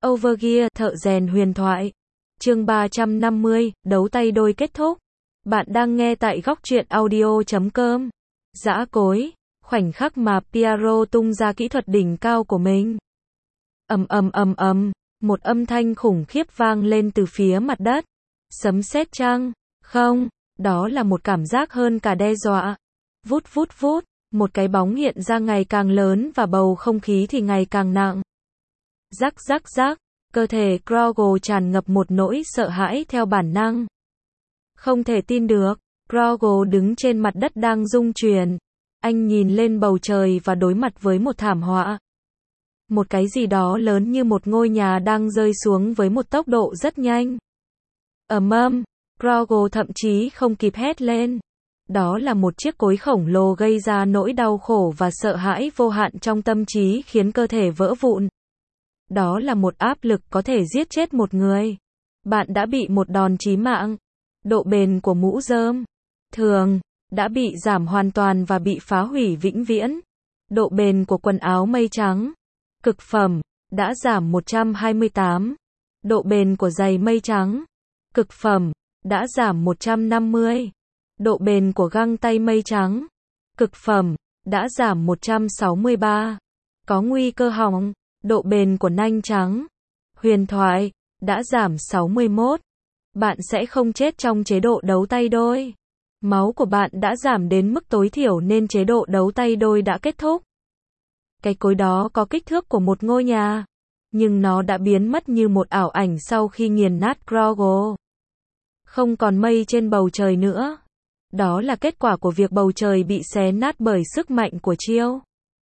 Overgear, thợ rèn huyền thoại. Chương 350, đấu tay đôi kết thúc. Bạn đang nghe tại góc truyện audio.com. Dã cối, khoảnh khắc mà Piero tung ra kỹ thuật đỉnh cao của mình. Một âm thanh khủng khiếp vang lên từ phía mặt đất. Sấm sét chăng? Không, đó là một cảm giác hơn cả đe dọa. Vút vút vút, một cái bóng hiện ra ngày càng lớn và bầu không khí thì ngày càng nặng. Rắc rắc rắc, cơ thể Grogu tràn ngập một nỗi sợ hãi theo bản năng. Không thể tin được, Grogu đứng trên mặt đất đang rung chuyển. Anh nhìn lên bầu trời và đối mặt với một thảm họa. Một cái gì đó lớn như một ngôi nhà đang rơi xuống với một tốc độ rất nhanh. Grogu thậm chí không kịp hét lên. Đó là một chiếc cối khổng lồ gây ra nỗi đau khổ và sợ hãi vô hạn trong tâm trí khiến cơ thể vỡ vụn. Đó là một áp lực có thể giết chết một người. Bạn đã bị một đòn chí mạng. Độ bền của mũ rơm thường đã bị giảm hoàn toàn và bị phá hủy vĩnh viễn. Độ bền của quần áo mây trắng cực phẩm đã giảm 128. Độ bền của giày mây trắng cực phẩm đã giảm 150. Độ bền của găng tay mây trắng cực phẩm đã giảm 163. Có nguy cơ hỏng. Độ bền của nanh trắng huyền thoại đã giảm 61. Bạn sẽ không chết trong chế độ đấu tay đôi. Máu của bạn đã giảm đến mức tối thiểu nên chế độ đấu tay đôi đã kết thúc. Cái cối đó có kích thước của một ngôi nhà, nhưng nó đã biến mất như một ảo ảnh sau khi nghiền nát Grogu. Không còn mây trên bầu trời nữa. Đó là kết quả của việc bầu trời bị xé nát bởi sức mạnh của chiêu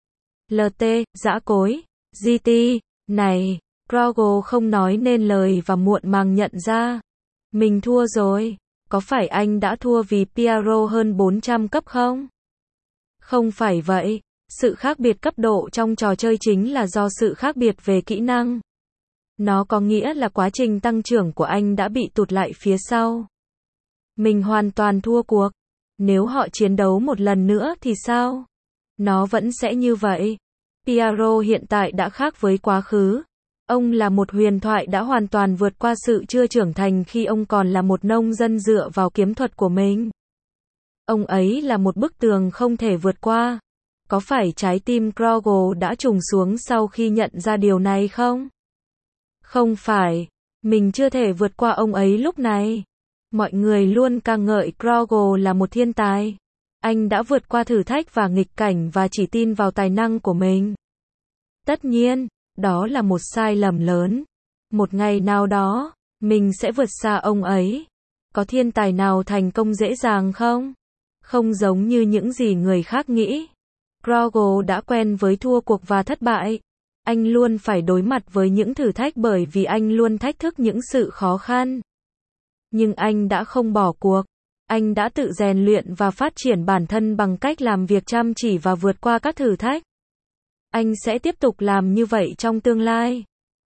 LT, dã cối. GT, này, Grogu không nói nên lời và muộn màng nhận ra. Mình thua rồi. Có phải anh đã thua vì Piero hơn 400 cấp không? Không phải vậy. Sự khác biệt cấp độ trong trò chơi chính là do sự khác biệt về kỹ năng. Nó có nghĩa là quá trình tăng trưởng của anh đã bị tụt lại phía sau. Mình hoàn toàn thua cuộc. Nếu họ chiến đấu một lần nữa thì sao? Nó vẫn sẽ như vậy. Piero hiện tại đã khác với quá khứ. Ông là một huyền thoại đã hoàn toàn vượt qua sự chưa trưởng thành khi ông còn là một nông dân dựa vào kiếm thuật của mình. Ông ấy là một bức tường không thể vượt qua. Có phải trái tim Grogu đã trùng xuống sau khi nhận ra điều này không? Không phải. Mình chưa thể vượt qua ông ấy lúc này. Mọi người luôn ca ngợi Grogu là một thiên tài. Anh đã vượt qua thử thách và nghịch cảnh và chỉ tin vào tài năng của mình. Tất nhiên, đó là một sai lầm lớn. Một ngày nào đó, mình sẽ vượt xa ông ấy. Có thiên tài nào thành công dễ dàng không? Không giống như những gì người khác nghĩ. Grogu đã quen với thua cuộc và thất bại. Anh luôn phải đối mặt với những thử thách bởi vì anh luôn thách thức những sự khó khăn. Nhưng anh đã không bỏ cuộc. Anh đã tự rèn luyện và phát triển bản thân bằng cách làm việc chăm chỉ và vượt qua các thử thách. Anh sẽ tiếp tục làm như vậy trong tương lai.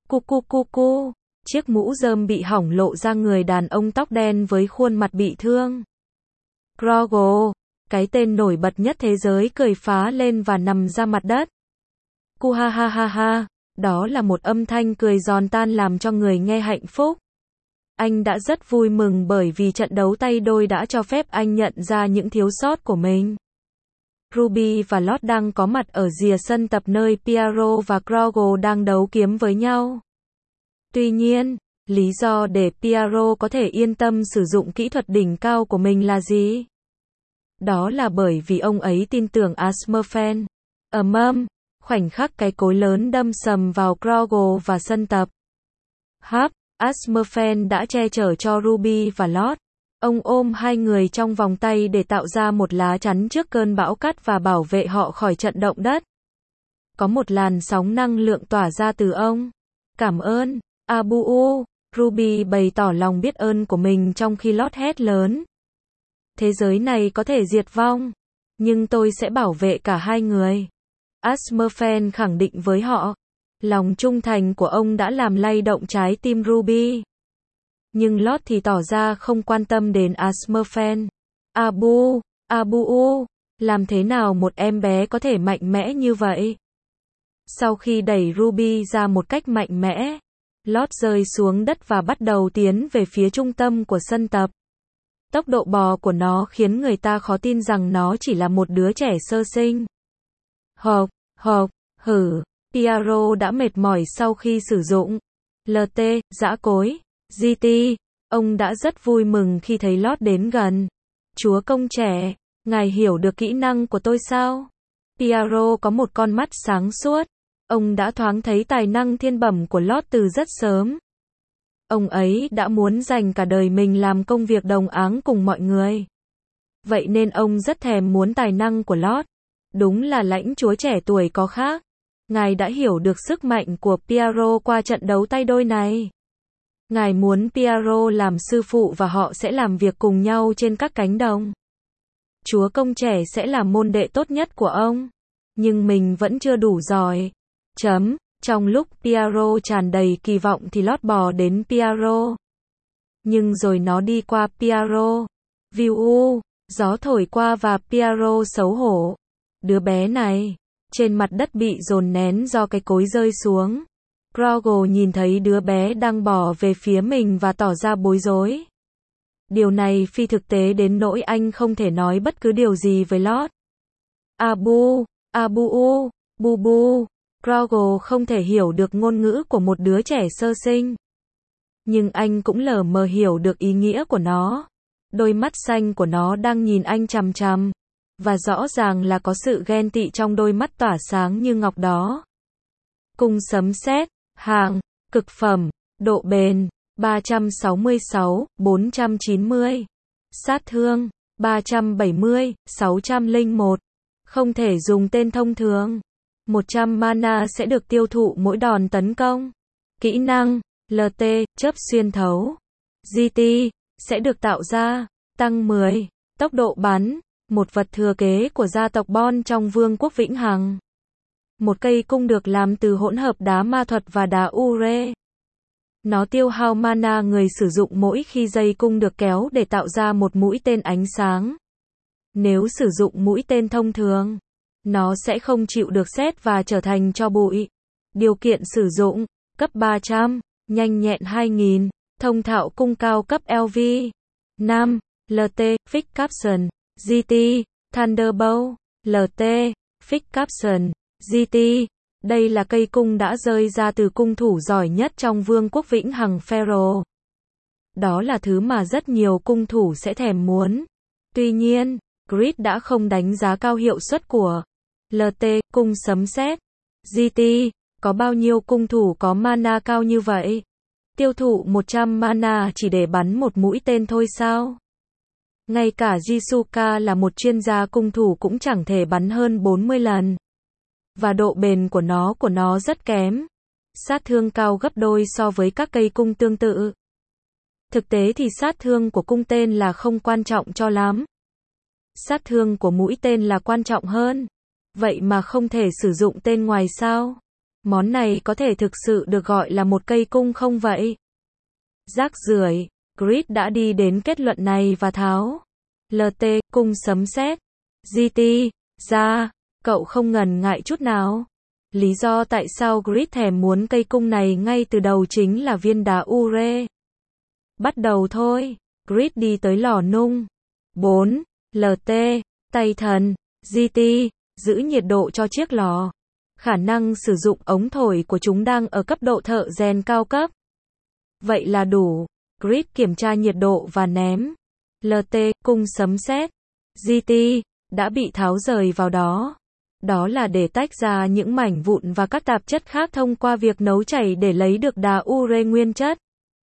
Cu. Chiếc mũ rơm bị hỏng lộ ra người đàn ông tóc đen với khuôn mặt bị thương. Grogu, cái tên nổi bật nhất thế giới cười phá lên và nằm ra mặt đất. Cu ha. Đó là một âm thanh cười giòn tan làm cho người nghe hạnh phúc. Anh đã rất vui mừng bởi vì trận đấu tay đôi đã cho phép anh nhận ra những thiếu sót của mình. Ruby và Lord đang có mặt ở rìa sân tập nơi Piero và Grogu đang đấu kiếm với nhau. Tuy nhiên, lý do để Piero có thể yên tâm sử dụng kỹ thuật đỉnh cao của mình là gì? Đó là bởi vì ông ấy tin tưởng Asmurfen. Khoảnh khắc cái cối lớn đâm sầm vào Grogu và sân tập. Asmurfen đã che chở cho Ruby và Lord. Ông ôm hai người trong vòng tay để tạo ra một lá chắn trước cơn bão cát và bảo vệ họ khỏi trận động đất. Có một làn sóng năng lượng tỏa ra từ ông. Cảm ơn, Abu. Ruby bày tỏ lòng biết ơn của mình trong khi Lord hét lớn. Thế giới này có thể diệt vong, nhưng tôi sẽ bảo vệ cả hai người. Asmurfen khẳng định với họ. Lòng trung thành của ông đã làm lay động trái tim Ruby. Nhưng Lord thì tỏ ra không quan tâm đến Asmurfen. Abu, làm thế nào một em bé có thể mạnh mẽ như vậy? Sau khi đẩy Ruby ra một cách mạnh mẽ, Lót rơi xuống đất và bắt đầu tiến về phía trung tâm của sân tập. Tốc độ bò của nó khiến người ta khó tin rằng nó chỉ là một đứa trẻ sơ sinh. Hộp, Piero đã mệt mỏi sau khi sử dụng LT, giã cối, GT. Ông đã rất vui mừng khi thấy Lót đến gần. Chúa công trẻ, ngài hiểu được kỹ năng của tôi sao? Piero có một con mắt sáng suốt. Ông đã thoáng thấy tài năng thiên bẩm của Lót từ rất sớm. Ông ấy đã muốn dành cả đời mình làm công việc đồng áng cùng mọi người. Vậy nên ông rất thèm muốn tài năng của Lót. Đúng là lãnh chúa trẻ tuổi có khác. Ngài đã hiểu được sức mạnh của Piero qua trận đấu tay đôi này. Ngài muốn Piero làm sư phụ và họ sẽ làm việc cùng nhau trên các cánh đồng. Chúa công trẻ sẽ là môn đệ tốt nhất của ông. Nhưng mình vẫn chưa đủ giỏi. Trong lúc Piero tràn đầy kỳ vọng thì Lót bò đến Piero. Nhưng rồi nó đi qua Piero. Gió thổi qua và Piero xấu hổ. Đứa bé này. Trên mặt đất bị dồn nén do cái cối rơi xuống. Grogle nhìn thấy đứa bé đang bò về phía mình và tỏ ra bối rối. Điều này phi thực tế đến nỗi anh không thể nói bất cứ điều gì với Lót. Bu. Grogle không thể hiểu được ngôn ngữ của một đứa trẻ sơ sinh. Nhưng anh cũng lờ mờ hiểu được ý nghĩa của nó. Đôi mắt xanh của nó đang nhìn anh chằm chằm. Và rõ ràng là có sự ghen tị trong đôi mắt tỏa sáng như ngọc đó. Cung sấm sét, hạng, cực phẩm, độ bền, 366, 490. Sát thương, 370, 601. Không thể dùng tên thông thường. 100 mana sẽ được tiêu thụ mỗi đòn tấn công. Kỹ năng, LT, chớp xuyên thấu. GT, sẽ được tạo ra, tăng 10. Tốc độ bắn, một vật thừa kế của gia tộc Bon trong Vương quốc Vĩnh Hằng. Một cây cung được làm từ hỗn hợp đá ma thuật và đá ure. Nó tiêu hao mana người sử dụng mỗi khi dây cung được kéo để tạo ra một mũi tên ánh sáng. Nếu sử dụng mũi tên thông thường, nó sẽ không chịu được sét và trở thành tro bụi. Điều kiện sử dụng, cấp 300, nhanh nhẹn 2000, thông thạo cung cao cấp LV. 5. LT, Fix Caption, GT, Thunderbolt, LT, Fix Caption, GT. Đây là cây cung đã rơi ra từ cung thủ giỏi nhất trong Vương quốc Vĩnh Hằng Pharaoh. Đó là thứ mà rất nhiều cung thủ sẽ thèm muốn. Tuy nhiên, Grid đã không đánh giá cao hiệu suất của LT, cung sấm sét. GT, có bao nhiêu cung thủ có mana cao như vậy? Tiêu thụ 100 mana chỉ để bắn một mũi tên thôi sao? Ngay cả Jisuka là một chuyên gia cung thủ cũng chẳng thể bắn hơn 40 lần. Và độ bền của nó rất kém. Sát thương cao gấp đôi so với các cây cung tương tự. Thực tế thì sát thương của cung tên là không quan trọng cho lắm. Sát thương của mũi tên là quan trọng hơn. Vậy mà không thể sử dụng tên ngoài sao? Món này có thể thực sự được gọi là một cây cung không vậy? Rác rưởi. Grid đã đi đến kết luận này và tháo LT, cung sấm sét, GT, ra. Cậu không ngần ngại chút nào. Lý do tại sao Grid thèm muốn cây cung này ngay từ đầu chính là viên đá ure. Bắt đầu thôi. Grid đi tới lò nung. 4. LT, tay thần, GT, giữ nhiệt độ cho chiếc lò. Khả năng sử dụng ống thổi của chúng đang ở cấp độ thợ rèn cao cấp. Vậy là đủ. Grid kiểm tra nhiệt độ và ném. LT, cung sấm sét, GT, đã bị tháo rời vào đó. Đó là để tách ra những mảnh vụn và các tạp chất khác thông qua việc nấu chảy để lấy được đá ure nguyên chất.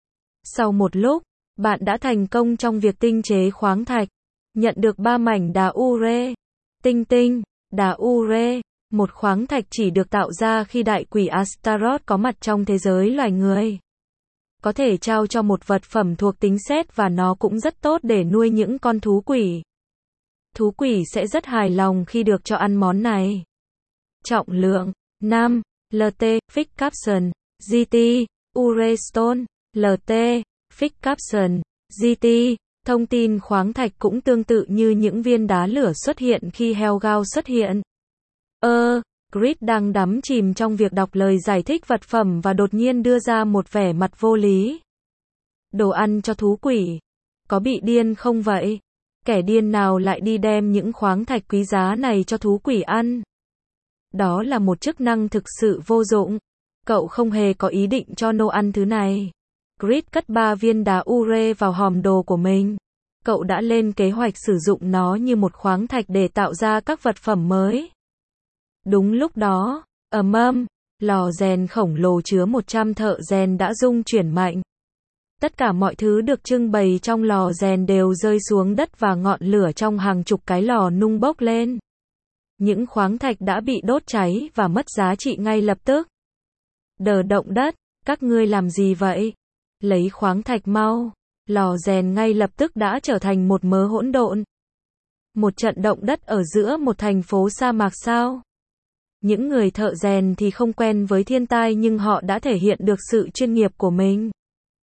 Sau một lúc, bạn đã thành công trong việc tinh chế khoáng thạch. Nhận được 3 mảnh đá ure. Tinh, đá ure, một khoáng thạch chỉ được tạo ra khi đại quỷ Astaroth có mặt trong thế giới loài người. Có thể trao cho một vật phẩm thuộc tính sét và nó cũng rất tốt để nuôi những con thú quỷ. Thú quỷ sẽ rất hài lòng khi được cho ăn món này. Trọng lượng 5. LT, Fix Caption, GT, Ure Stone, LT, Fix Caption, GT. Thông tin khoáng thạch cũng tương tự như những viên đá lửa xuất hiện khi Helgao xuất hiện. Grid đang đắm chìm trong việc đọc lời giải thích vật phẩm và đột nhiên đưa ra một vẻ mặt vô lý. Đồ ăn cho thú quỷ. Có bị điên không vậy? Kẻ điên nào lại đi đem những khoáng thạch quý giá này cho thú quỷ ăn? Đó là một chức năng thực sự vô dụng. Cậu không hề có ý định cho Nô ăn thứ này. Grid cất 3 viên đá ure vào hòm đồ của mình. Cậu đã lên kế hoạch sử dụng nó như một khoáng thạch để tạo ra các vật phẩm mới. Đúng lúc đó, lò rèn khổng lồ chứa 100 thợ rèn đã rung chuyển mạnh. Tất cả mọi thứ được trưng bày trong lò rèn đều rơi xuống đất và ngọn lửa trong hàng chục cái lò nung bốc lên. Những khoáng thạch đã bị đốt cháy và mất giá trị ngay lập tức. Đờ động đất, các ngươi làm gì vậy? Lấy khoáng thạch mau. Lò rèn ngay lập tức đã trở thành một mớ hỗn độn. Một trận động đất ở giữa một thành phố sa mạc sao? Những người thợ rèn thì không quen với thiên tai nhưng họ đã thể hiện được sự chuyên nghiệp của mình.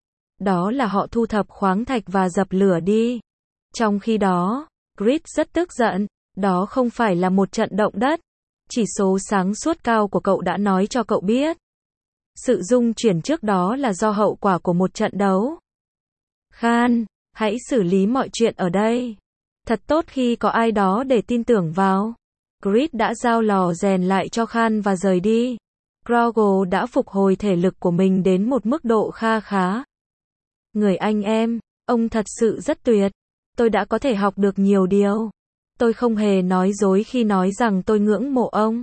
Đó là họ thu thập khoáng thạch và dập lửa đi. Trong khi đó, Grid rất tức giận. Đó không phải là một trận động đất. Chỉ số sáng suốt cao của cậu đã nói cho cậu biết. Sự rung chuyển trước đó là do hậu quả của một trận đấu. Khan, hãy xử lý mọi chuyện ở đây. Thật tốt khi có ai đó để tin tưởng vào. Grid đã giao lò rèn lại cho Khan và rời đi. Grogle đã phục hồi thể lực của mình đến một mức độ kha khá. Người anh em, ông thật sự rất tuyệt. Tôi đã có thể học được nhiều điều. Tôi không hề nói dối khi nói rằng tôi ngưỡng mộ ông.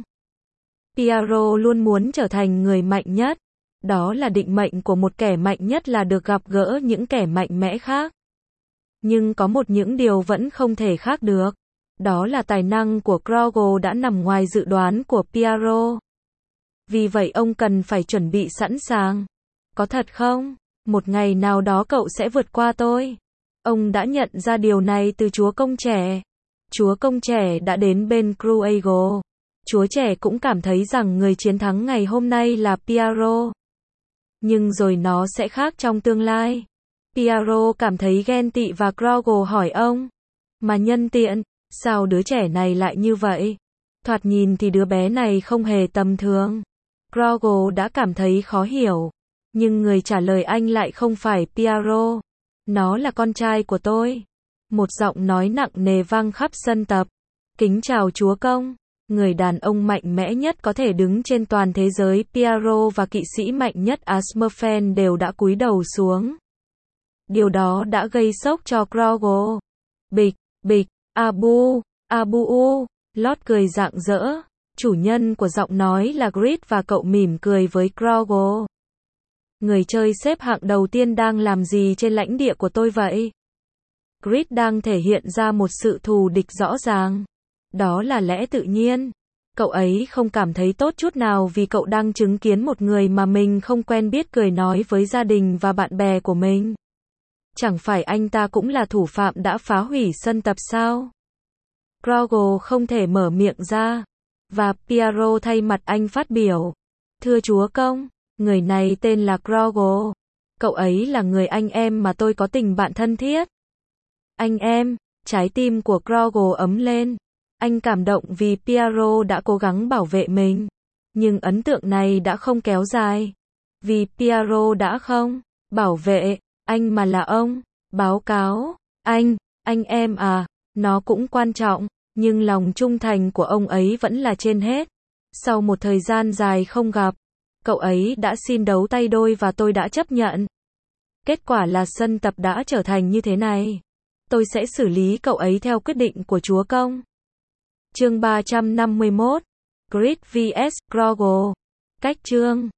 Piero luôn muốn trở thành người mạnh nhất. Đó là định mệnh của một kẻ mạnh nhất là được gặp gỡ những kẻ mạnh mẽ khác. Nhưng có những điều vẫn không thể khác được. Đó là tài năng của Grogle đã nằm ngoài dự đoán của Piero. Vì vậy ông cần phải chuẩn bị sẵn sàng. Có thật không? Một ngày nào đó cậu sẽ vượt qua tôi. Ông đã nhận ra điều này từ chúa công trẻ. Chúa công trẻ đã đến bên Cruago. Chúa trẻ cũng cảm thấy rằng người chiến thắng ngày hôm nay là Piero. Nhưng rồi nó sẽ khác trong tương lai. Piero cảm thấy ghen tị và Grogle hỏi ông. Mà nhân tiện, sao đứa trẻ này lại như vậy? Thoạt nhìn thì đứa bé này không hề tầm thường. Grogle đã cảm thấy khó hiểu. Nhưng người trả lời anh lại không phải Piero. Nó là con trai của tôi. Một giọng nói nặng nề vang khắp sân tập. Kính chào chúa công. Người đàn ông mạnh mẽ nhất có thể đứng trên toàn thế giới Piero và kỵ sĩ mạnh nhất Asmerfen đều đã cúi đầu xuống. Điều đó đã gây sốc cho Grogle. Bịch, bịch, Lót cười rạng rỡ. Chủ nhân của giọng nói là Grid và cậu mỉm cười với Grogle. Người chơi xếp hạng đầu tiên đang làm gì trên lãnh địa của tôi vậy? Grid đang thể hiện ra một sự thù địch rõ ràng. Đó là lẽ tự nhiên. Cậu ấy không cảm thấy tốt chút nào vì cậu đang chứng kiến một người mà mình không quen biết cười nói với gia đình và bạn bè của mình. Chẳng phải anh ta cũng là thủ phạm đã phá hủy sân tập sao? Grogle không thể mở miệng ra. Và Piero thay mặt anh phát biểu. Thưa chúa công, người này tên là Grogle. Cậu ấy là người anh em mà tôi có tình bạn thân thiết. Anh em, trái tim của Grogle ấm lên. Anh cảm động vì Piero đã cố gắng bảo vệ mình. Nhưng ấn tượng này đã không kéo dài. Vì Piero đã không bảo vệ anh mà là ông. Báo cáo, anh em à, nó cũng quan trọng. Nhưng lòng trung thành của ông ấy vẫn là trên hết. Sau một thời gian dài không gặp, cậu ấy đã xin đấu tay đôi và tôi đã chấp nhận. Kết quả là sân tập đã trở thành như thế này. Tôi sẽ xử lý cậu ấy theo quyết định của chúa công. Chương 351. Grid vs Grogle. Cách chương